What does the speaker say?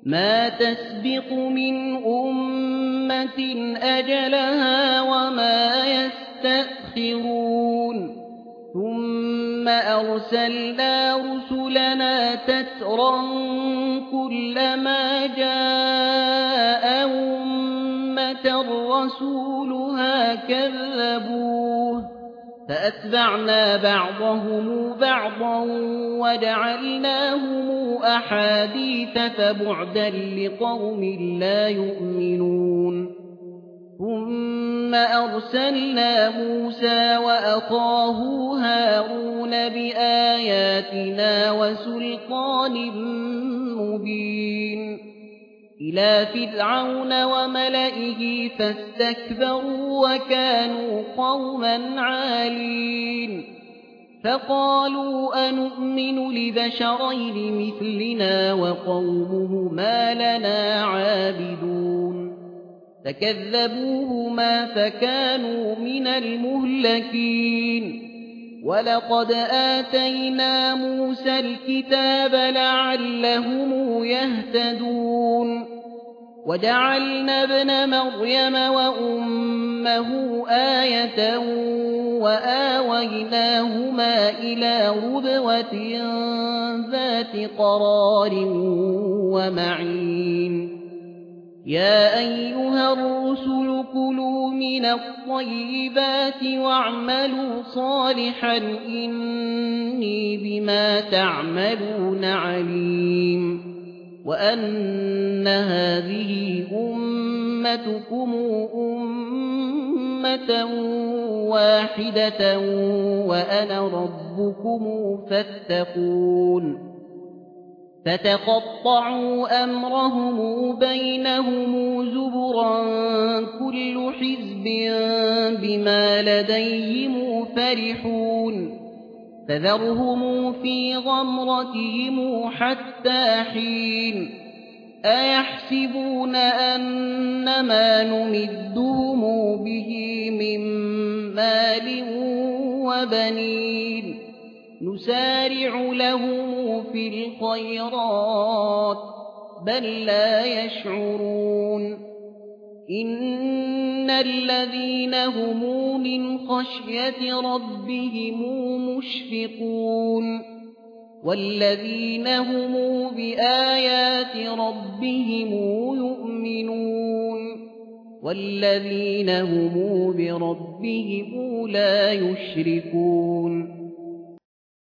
ما تسبق من أمة أجلها وما يستأخرون ثم أرسلنا رسلنا تترا كلما جاء أمة رسولها كذبوه فأتبعنا بعضهم بعضا وجعلناهم أحاديث فبعدا لقوم لا يؤمنون ثم أرسلنا موسى وأخاه هارون بآياتنا وسلطان مبين إلى فرعون وملئه فاستكبروا وكانوا قوما عالين فقالوا أنؤمن لبشرين مثلنا وقومهما لنا عابدون فكذبوهما فكانوا من المهلكين ولقد آتينا موسى الكتاب لعلهم يهتدون وجعلنا ابن مريم وأمه آية وآويناهما إلى ربوة ذات قرار ومعين يا أيها الرسل كلوا من الطيبات واعملوا صالحا إني بما تعملون عليم وأن هذه أمتكم أمة واحدة وأنا ربكم فاتقون فتقطعوا أمرهم بينهم زبرا كل حزب بما لديهم فرحون فذرهم في غمرتهم حتى حين أيحسبون أنما نمدهم به من مال وبنين نسارع لهم في الخيرات بل لا يشعرون إن الذين هم من خشية ربهم مشفقون والذين هم بآيات ربهم يؤمنون والذين هم بربهم لا يشركون